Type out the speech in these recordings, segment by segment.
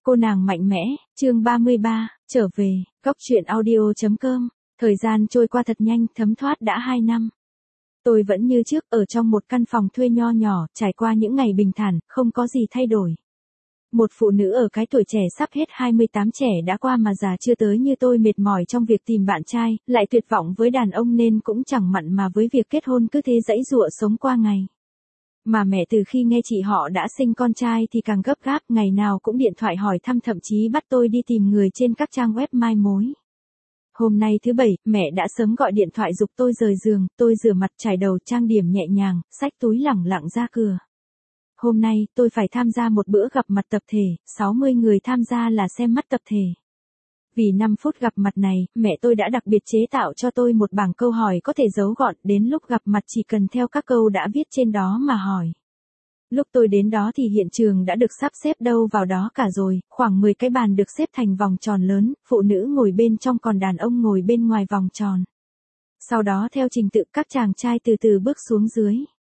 Cô nàng mạnh mẽ, chương 33, trở về, góc truyện audio.com. Thời gian trôi qua thật nhanh, thấm thoát đã 2 năm. Tôi vẫn như trước ở trong một căn phòng thuê nho nhỏ, trải qua những ngày bình thản, không có gì thay đổi. Một phụ nữ ở cái tuổi trẻ sắp hết 28 trẻ đã qua mà già chưa tới như tôi mệt mỏi trong việc tìm bạn trai, lại tuyệt vọng với đàn ông nên cũng chẳng mặn mà với việc kết hôn cứ thế giãy giụa sống qua ngày. Mà mẹ từ khi nghe chị họ đã sinh con trai thì càng gấp gáp, ngày nào cũng điện thoại hỏi thăm, thậm chí bắt tôi đi tìm người trên các trang web mai mối. Hôm nay thứ Bảy, mẹ đã sớm gọi điện thoại giục tôi rời giường, tôi rửa mặt chải đầu trang điểm nhẹ nhàng, xách túi lẳng lặng ra cửa. Hôm nay, tôi phải tham gia một bữa gặp mặt tập thể, 60 người tham gia là xem mắt tập thể. Vì 5 phút gặp mặt này, mẹ tôi đã đặc biệt chế tạo cho tôi một bảng câu hỏi có thể giấu gọn, đến lúc gặp mặt chỉ cần theo các câu đã viết trên đó mà hỏi. Lúc tôi đến đó thì hiện trường đã được sắp xếp đâu vào đó cả rồi, khoảng 10 cái bàn được xếp thành vòng tròn lớn, phụ nữ ngồi bên trong còn đàn ông ngồi bên ngoài vòng tròn. Sau đó theo trình tự các chàng trai từ từ bước xuống dưới.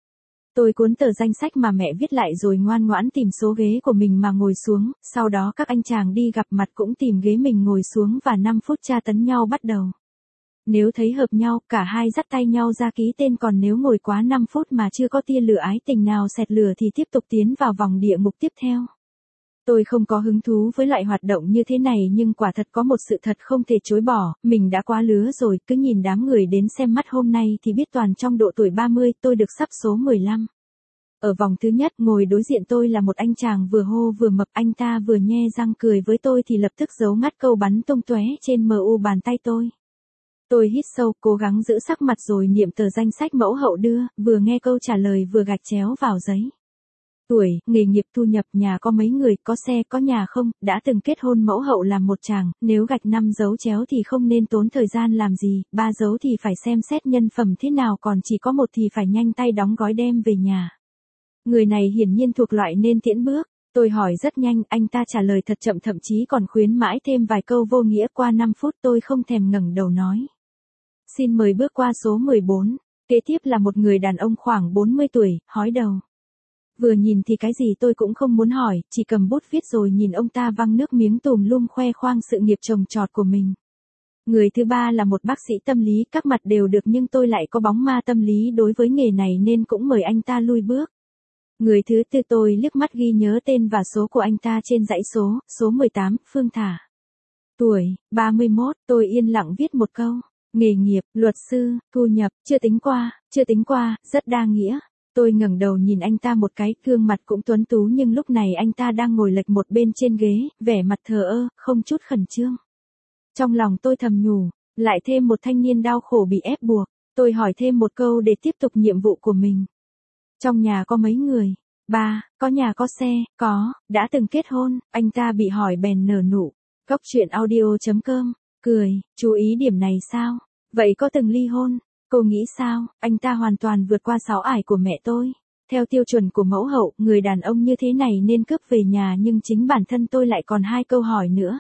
Tôi cuốn tờ danh sách mà mẹ viết lại rồi ngoan ngoãn tìm số ghế của mình mà ngồi xuống, sau đó các anh chàng đi gặp mặt cũng tìm ghế mình ngồi xuống và 5 phút tra tấn nhau bắt đầu. Nếu thấy hợp nhau, cả hai dắt tay nhau ra ký tên, còn nếu ngồi quá 5 phút mà chưa có tia lửa ái tình nào xẹt lửa thì tiếp tục tiến vào vòng địa ngục tiếp theo. Tôi không có hứng thú với loại hoạt động như thế này, nhưng quả thật có một sự thật không thể chối bỏ, mình đã quá lứa rồi, cứ nhìn đám người đến xem mắt hôm nay thì biết toàn trong độ tuổi 30, tôi được sắp số 15. Ở vòng thứ nhất, ngồi đối diện tôi là một anh chàng vừa hô vừa mập, anh ta vừa nhe răng cười với tôi thì lập tức giấu ngắt câu bắn tung tóe trên MU bàn tay tôi. Tôi hít sâu, cố gắng giữ sắc mặt rồi niệm tờ danh sách mẫu hậu đưa, vừa nghe câu trả lời vừa gạch chéo vào giấy. Tuổi, nghề nghiệp, thu nhập, nhà có mấy người, có xe, có nhà không, đã từng kết hôn, mẫu hậu làm một chàng, nếu gạch 5 dấu chéo thì không nên tốn thời gian làm gì, 3 dấu thì phải xem xét nhân phẩm thế nào, còn chỉ có 1 thì phải nhanh tay đóng gói đem về nhà. Người này hiển nhiên thuộc loại nên tiễn bước. Tôi hỏi rất nhanh, anh ta trả lời thật chậm, thậm chí còn khuyến mãi thêm vài câu vô nghĩa. Qua 5 phút tôi không thèm ngẩng đầu nói: "Xin mời bước qua số 14. Kế tiếp là một người đàn ông khoảng 40 tuổi, hói đầu. Vừa nhìn thì cái gì tôi cũng không muốn hỏi, chỉ cầm bút viết rồi nhìn ông ta văng nước miếng tùm lum khoe khoang sự nghiệp trồng trọt của mình. Người thứ ba là một bác sĩ tâm lý, các mặt đều được nhưng tôi lại có bóng ma tâm lý đối với nghề này nên cũng mời anh ta lui bước. Người thứ tư, tôi liếc mắt ghi nhớ tên và số của anh ta trên dãy số 18, Phương Thả. Tuổi, 31, tôi yên lặng viết một câu. Nghề nghiệp, luật sư, thu nhập, chưa tính qua, rất đa nghĩa. Tôi ngẩng đầu nhìn anh ta một cái, gương mặt cũng tuấn tú nhưng lúc này anh ta đang ngồi lệch một bên trên ghế, vẻ mặt thờ ơ, không chút khẩn trương. Trong lòng tôi thầm nhủ, lại thêm một thanh niên đau khổ bị ép buộc. Tôi hỏi thêm một câu để tiếp tục nhiệm vụ của mình. Trong nhà có mấy người? 3, có nhà có xe, có, đã từng kết hôn, anh ta bị hỏi bèn nở nụ. Góc truyện audio.com, cười, chú ý điểm này sao? Vậy có từng ly hôn? Cô nghĩ sao? Anh ta hoàn toàn vượt qua 6 ải của mẹ tôi. Theo tiêu chuẩn của mẫu hậu, người đàn ông như thế này nên cướp về nhà, nhưng chính bản thân tôi lại còn 2 câu hỏi nữa.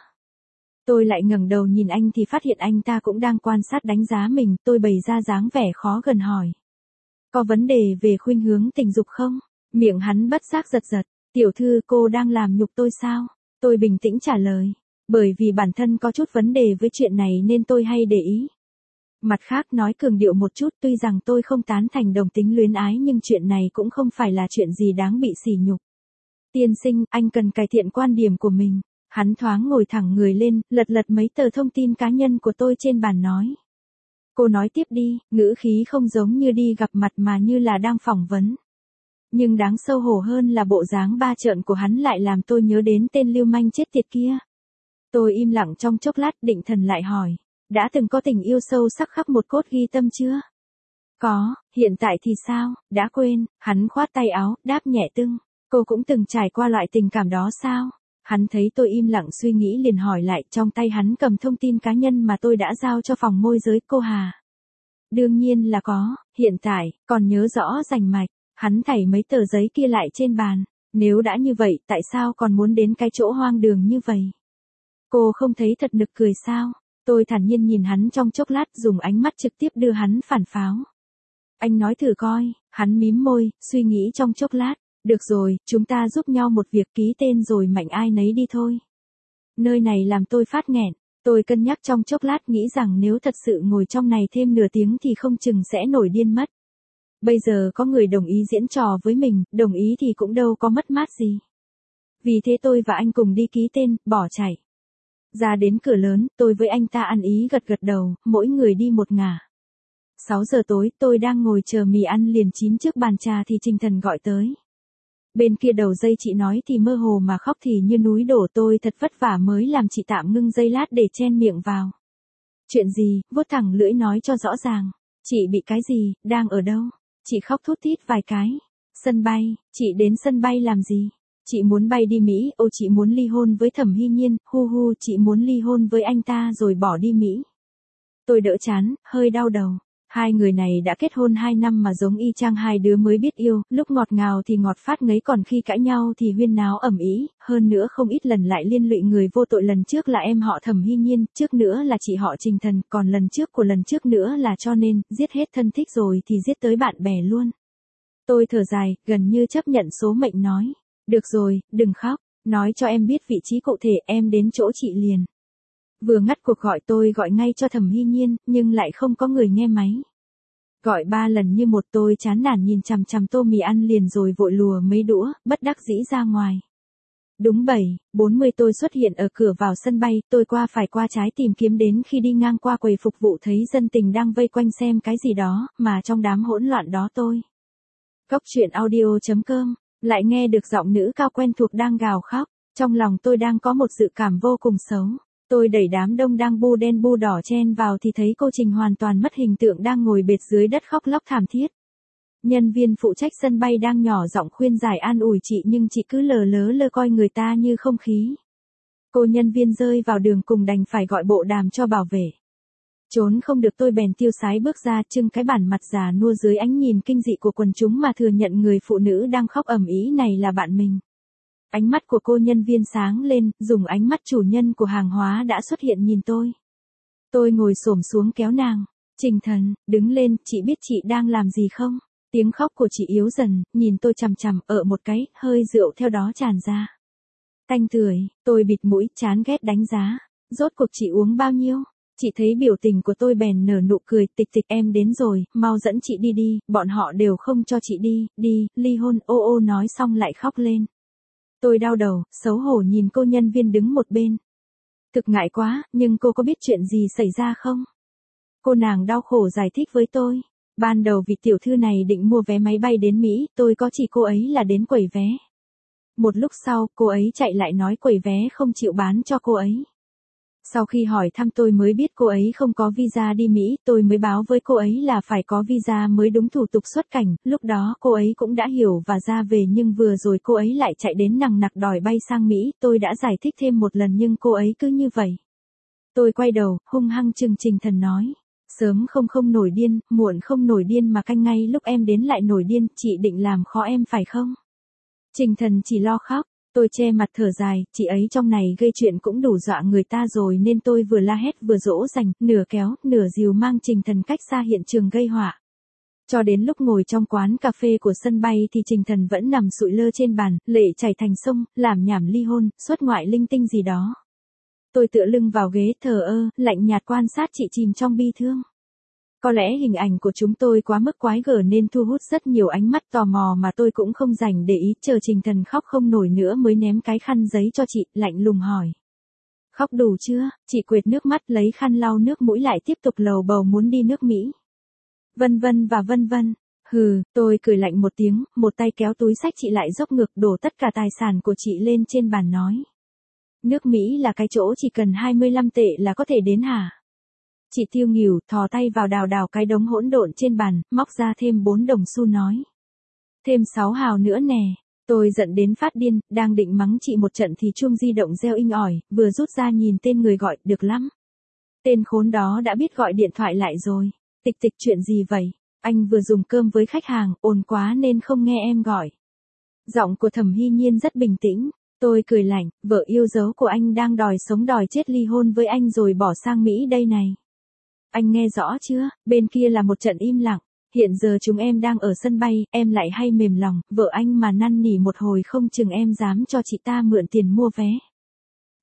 Tôi lại ngẩng đầu nhìn anh thì phát hiện anh ta cũng đang quan sát đánh giá mình, tôi bày ra dáng vẻ khó gần hỏi: "Có vấn đề về khuynh hướng tình dục không?" Miệng hắn bất giác giật giật. "Tiểu thư, cô đang làm nhục tôi sao?" Tôi bình tĩnh trả lời. Bởi vì bản thân có chút vấn đề với chuyện này nên tôi hay để ý. Mặt khác nói cường điệu một chút, tuy rằng tôi không tán thành đồng tính luyến ái nhưng chuyện này cũng không phải là chuyện gì đáng bị sỉ nhục. "Tiên sinh, anh cần cải thiện quan điểm của mình." Hắn thoáng ngồi thẳng người lên, lật mấy tờ thông tin cá nhân của tôi trên bàn nói: "Cô nói tiếp đi." Ngữ khí không giống như đi gặp mặt mà như là đang phỏng vấn. Nhưng đáng xấu hổ hơn là bộ dáng ba trợn của hắn lại làm tôi nhớ đến tên lưu manh chết tiệt kia. Tôi im lặng trong chốc lát, định thần lại hỏi: "Đã từng có tình yêu sâu sắc khắc một cốt ghi tâm chưa?" "Có." "Hiện tại thì sao?" "Đã quên." Hắn khoát tay áo, đáp nhẹ tưng. "Cô cũng từng trải qua loại tình cảm đó sao?" Hắn thấy tôi im lặng suy nghĩ liền hỏi lại, trong tay hắn cầm thông tin cá nhân mà tôi đã giao cho phòng môi giới. "Cô Hà?" "Đương nhiên là có, hiện tại, còn nhớ rõ rành mạch." Hắn thảy mấy tờ giấy kia lại trên bàn. "Nếu đã như vậy, tại sao còn muốn đến cái chỗ hoang đường như vậy? Cô không thấy thật nực cười sao?" Tôi thản nhiên nhìn hắn trong chốc lát, dùng ánh mắt trực tiếp đưa hắn phản pháo. "Anh nói thử coi." Hắn mím môi, suy nghĩ trong chốc lát. "Được rồi, chúng ta giúp nhau một việc, ký tên rồi mạnh ai nấy đi thôi." Nơi này làm tôi phát nghẹn. Tôi cân nhắc trong chốc lát nghĩ rằng nếu thật sự ngồi trong này thêm nửa tiếng thì không chừng sẽ nổi điên mất. Bây giờ có người đồng ý diễn trò với mình, đồng ý thì cũng đâu có mất mát gì. Vì thế tôi và anh cùng đi ký tên, bỏ chạy. Ra đến cửa lớn, tôi với anh ta ăn ý gật gật đầu, mỗi người đi một ngả. 6 giờ tối, tôi đang ngồi chờ mì ăn liền chín trước bàn trà thì Trình Thần gọi tới. Bên kia đầu dây chị nói thì mơ hồ mà khóc thì như núi đổ, tôi thật vất vả mới làm chị tạm ngưng giây lát để chen miệng vào. Chuyện gì, vuốt thẳng lưỡi nói cho rõ ràng. Chị bị cái gì, đang ở đâu? Chị khóc thút thít vài cái. Sân bay, chị đến sân bay làm gì? Chị muốn bay đi Mỹ, chị muốn ly hôn với Thẩm Hy Nhiên, chị muốn ly hôn với anh ta rồi bỏ đi Mỹ. Tôi đỡ chán, hơi đau đầu. Hai người này đã kết hôn 2 năm mà giống y chang hai đứa mới biết yêu, lúc ngọt ngào thì ngọt phát ngấy, còn khi cãi nhau thì huyên náo ầm ĩ, hơn nữa không ít lần lại liên lụy người vô tội, lần trước là em họ Thẩm Hy Nhiên, trước nữa là chị họ Trình Thần, còn lần trước của lần trước nữa là cho nên, giết hết thân thích rồi thì giết tới bạn bè luôn. Tôi thở dài, gần như chấp nhận số mệnh nói. Được rồi, đừng khóc, nói cho em biết vị trí cụ thể, em đến chỗ chị liền. Vừa ngắt cuộc gọi tôi gọi ngay cho Thẩm Hy Nhiên, nhưng lại không có người nghe máy. Gọi 3 lần như một, tôi chán nản nhìn chằm chằm tô mì ăn liền rồi vội lùa mấy đũa, bất đắc dĩ ra ngoài. Đúng 7:40 tôi xuất hiện ở cửa vào sân bay, tôi qua phải qua trái tìm kiếm đến khi đi ngang qua quầy phục vụ thấy dân tình đang vây quanh xem cái gì đó, mà trong đám hỗn loạn đó tôi. Cóc truyện audio.com, lại nghe được giọng nữ cao quen thuộc đang gào khóc, trong lòng tôi đang có một dự cảm vô cùng xấu. Tôi đẩy đám đông đang bu đen bu đỏ chen vào thì thấy cô Trình hoàn toàn mất hình tượng đang ngồi bệt dưới đất khóc lóc thảm thiết. Nhân viên phụ trách sân bay đang nhỏ giọng khuyên giải an ủi chị nhưng chị cứ lờ lơ coi người ta như không khí. Cô nhân viên rơi vào đường cùng đành phải gọi bộ đàm cho bảo vệ. Trốn không được tôi bèn tiêu sái bước ra trưng cái bản mặt già nua dưới ánh nhìn kinh dị của quần chúng mà thừa nhận người phụ nữ đang khóc ầm ĩ này là bạn mình. Ánh mắt của cô nhân viên sáng lên, dùng ánh mắt chủ nhân của hàng hóa đã xuất hiện nhìn tôi. Tôi ngồi xổm xuống kéo nàng. Trình Thần, đứng lên, chị biết chị đang làm gì không? Tiếng khóc của chị yếu dần, nhìn tôi chằm chằm, một cái, hơi rượu theo đó tràn ra. Tanh tưởi, tôi bịt mũi, chán ghét đánh giá. Rốt cuộc chị uống bao nhiêu? Chị thấy biểu tình của tôi bèn nở nụ cười, tịch em đến rồi, mau dẫn chị đi đi, bọn họ đều không cho chị đi, ly hôn, ô nói xong lại khóc lên. Tôi đau đầu, xấu hổ nhìn cô nhân viên đứng một bên. Thực ngại quá, nhưng cô có biết chuyện gì xảy ra không? Cô nàng đau khổ giải thích với tôi. Ban đầu vị tiểu thư này định mua vé máy bay đến Mỹ, tôi có chỉ cô ấy là đến quầy vé. Một lúc sau, cô ấy chạy lại nói quầy vé không chịu bán cho cô ấy. Sau khi hỏi thăm tôi mới biết cô ấy không có visa đi Mỹ, tôi mới báo với cô ấy là phải có visa mới đúng thủ tục xuất cảnh, lúc đó cô ấy cũng đã hiểu và ra về nhưng vừa rồi cô ấy lại chạy đến nằng nặc đòi bay sang Mỹ, tôi đã giải thích thêm một lần nhưng cô ấy cứ như vậy. Tôi quay đầu, hung hăng trừng Trình Thần nói. Sớm không nổi điên, muộn không nổi điên mà canh ngay lúc em đến lại nổi điên, chị định làm khó em phải không? Trình Thần chỉ lo khóc. Tôi che mặt thở dài, chị ấy trong này gây chuyện cũng đủ dọa người ta rồi nên tôi vừa la hét vừa dỗ dành, nửa kéo, nửa dìu mang Trình Thần cách xa hiện trường gây họa. Cho đến lúc ngồi trong quán cà phê của sân bay thì Trình Thần vẫn nằm sụi lơ trên bàn, lệ chảy thành sông, làm nhảm ly hôn, xuất ngoại linh tinh gì đó. Tôi tựa lưng vào ghế thờ ơ, lạnh nhạt quan sát chị chìm trong bi thương. Có lẽ hình ảnh của chúng tôi quá mức quái gở nên thu hút rất nhiều ánh mắt tò mò mà tôi cũng không dành để ý, chờ Trình Thần khóc không nổi nữa mới ném cái khăn giấy cho chị, lạnh lùng hỏi. Khóc đủ chưa? Chị quệt nước mắt lấy khăn lau nước mũi lại tiếp tục lầu bầu muốn đi nước Mỹ. Vân vân. Hừ, tôi cười lạnh một tiếng, một tay kéo túi xách chị lại dốc ngược đổ tất cả tài sản của chị lên trên bàn nói. Nước Mỹ là cái chỗ chỉ cần 25 tệ là có thể đến hả? Chị tiêu nghỉu, thò tay vào đào cái đống hỗn độn trên bàn, móc ra thêm 4 đồng xu nói. Thêm 6 hào nữa nè. Tôi giận đến phát điên, đang định mắng chị một trận thì chuông di động reo inh ỏi, vừa rút ra nhìn tên người gọi, được lắm. Tên khốn đó đã biết gọi điện thoại lại rồi. Tịch chuyện gì vậy? Anh vừa dùng cơm với khách hàng, ồn quá nên không nghe em gọi. Giọng của Thẩm Hy Nhiên rất bình tĩnh. Tôi cười lạnh, vợ yêu dấu của anh đang đòi sống đòi chết ly hôn với anh rồi bỏ sang Mỹ đây này. Anh nghe rõ chưa? Bên kia là một trận im lặng. Hiện giờ chúng em đang ở sân bay, em lại hay mềm lòng, vợ anh mà năn nỉ một hồi không chừng em dám cho chị ta mượn tiền mua vé.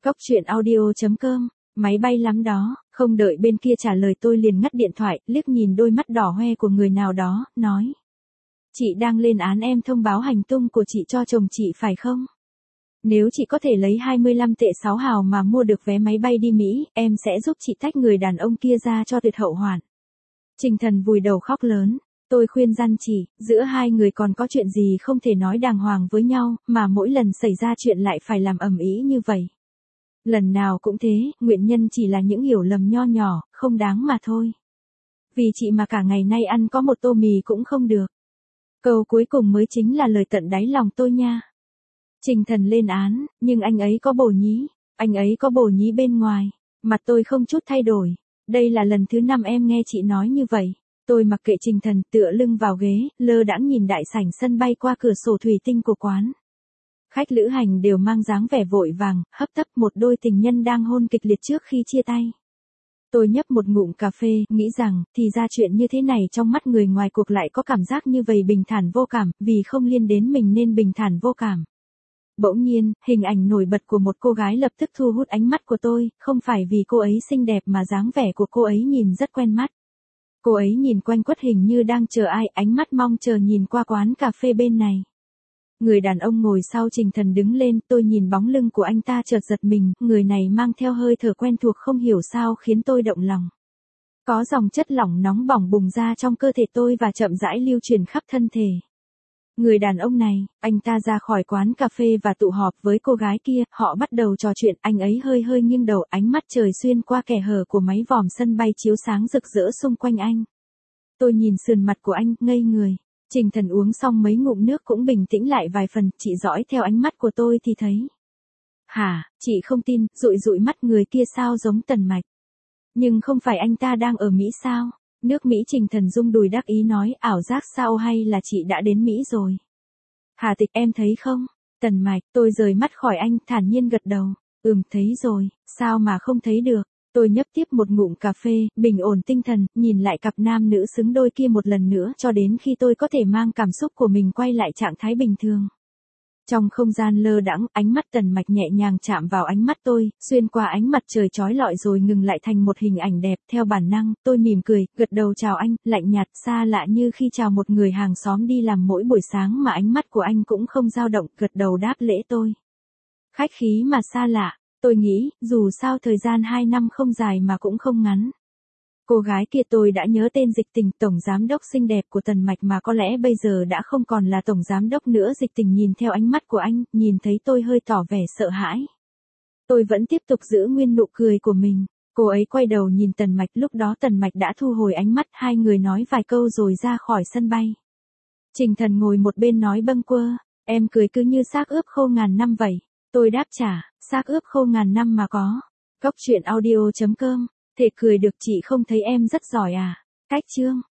Cốc truyện audio.com, máy bay lắm đó, không đợi bên kia trả lời tôi liền ngắt điện thoại, liếc nhìn đôi mắt đỏ hoe của người nào đó, nói. Chị đang lên án em thông báo hành tung của chị cho chồng chị phải không? Nếu chị có thể lấy 25 tệ 6 hào mà mua được vé máy bay đi Mỹ, em sẽ giúp chị tách người đàn ông kia ra cho tuyệt hậu hoạn. Trình Thần vùi đầu khóc lớn. Tôi khuyên răn chị, giữa hai người còn có chuyện gì không thể nói đàng hoàng với nhau, mà mỗi lần xảy ra chuyện lại phải làm ầm ĩ như vậy. Lần nào cũng thế, nguyên nhân chỉ là những hiểu lầm nho nhỏ, không đáng mà thôi. Vì chị mà cả ngày nay ăn có một tô mì cũng không được. Câu cuối cùng mới chính là lời tận đáy lòng tôi nha. Trình Thần lên án, nhưng anh ấy có bồ nhí, anh ấy có bồ nhí bên ngoài. Mặt tôi không chút thay đổi. Đây là lần thứ 5 em nghe chị nói như vậy. Tôi mặc kệ Trình Thần, tựa lưng vào ghế, lơ đãng nhìn đại sảnh sân bay qua cửa sổ thủy tinh của quán. Khách lữ hành đều mang dáng vẻ vội vàng, hấp tấp, một đôi tình nhân đang hôn kịch liệt trước khi chia tay. Tôi nhấp một ngụm cà phê, nghĩ rằng, thì ra chuyện như thế này trong mắt người ngoài cuộc lại có cảm giác như vậy bình thản vô cảm, vì không liên đến mình nên bình thản vô cảm. Bỗng nhiên, hình ảnh nổi bật của một cô gái lập tức thu hút ánh mắt của tôi, không phải vì cô ấy xinh đẹp mà dáng vẻ của cô ấy nhìn rất quen mắt. Cô ấy nhìn quanh quất hình như đang chờ ai, ánh mắt mong chờ nhìn qua quán cà phê bên này. Người đàn ông ngồi sau Trình Thần đứng lên, tôi nhìn bóng lưng của anh ta chợt giật mình, người này mang theo hơi thở quen thuộc không hiểu sao khiến tôi động lòng. Có dòng chất lỏng nóng bỏng bùng ra trong cơ thể tôi và chậm rãi lưu truyền khắp thân thể. Người đàn ông này, anh ta ra khỏi quán cà phê và tụ họp với cô gái kia, họ bắt đầu trò chuyện, anh ấy hơi hơi nghiêng đầu, ánh mắt trời xuyên qua kẽ hở của máy vòm sân bay chiếu sáng rực rỡ xung quanh anh. Tôi nhìn sườn mặt của anh, ngây người. Trình Thần uống xong mấy ngụm nước cũng bình tĩnh lại vài phần, chị dõi theo ánh mắt của tôi thì thấy. Hả, chị không tin, dụi dụi mắt người kia sao giống Tần Mạch. Nhưng không phải anh ta đang ở Mỹ sao? Nước Mỹ. Trình Thần rung đùi đắc ý nói, ảo giác sao hay là chị đã đến Mỹ rồi? Hà Tịch em thấy không? Tần Mạch, tôi rời mắt khỏi anh, thản nhiên gật đầu. Thấy rồi, sao mà không thấy được? Tôi nhấp tiếp một ngụm cà phê, bình ổn tinh thần, nhìn lại cặp nam nữ xứng đôi kia một lần nữa cho đến khi tôi có thể mang cảm xúc của mình quay lại trạng thái bình thường. Trong không gian lơ đãng, ánh mắt Tần Mạch nhẹ nhàng chạm vào ánh mắt tôi, xuyên qua ánh mặt trời chói lọi rồi ngừng lại thành một hình ảnh đẹp. Theo bản năng, tôi mỉm cười, gật đầu chào anh, lạnh nhạt, xa lạ như khi chào một người hàng xóm đi làm mỗi buổi sáng mà ánh mắt của anh cũng không dao động, gật đầu đáp lễ tôi. Khách khí mà xa lạ, tôi nghĩ, dù sao thời gian 2 năm không dài mà cũng không ngắn. Cô gái kia tôi đã nhớ tên Dịch Tình, tổng giám đốc xinh đẹp của Tần Mạch mà có lẽ bây giờ đã không còn là tổng giám đốc nữa. Dịch Tình nhìn theo ánh mắt của anh, nhìn thấy tôi hơi tỏ vẻ sợ hãi. Tôi vẫn tiếp tục giữ nguyên nụ cười của mình. Cô ấy quay đầu nhìn Tần Mạch, lúc đó Tần Mạch đã thu hồi ánh mắt, hai người nói vài câu rồi ra khỏi sân bay. Trình Thần ngồi một bên nói bâng quơ, em cười cứ như xác ướp khô ngàn năm vậy. Tôi đáp trả, xác ướp khô ngàn năm mà có. Cốc truyện audio.com, thể cười được, chị không thấy em rất giỏi à? Cách chương.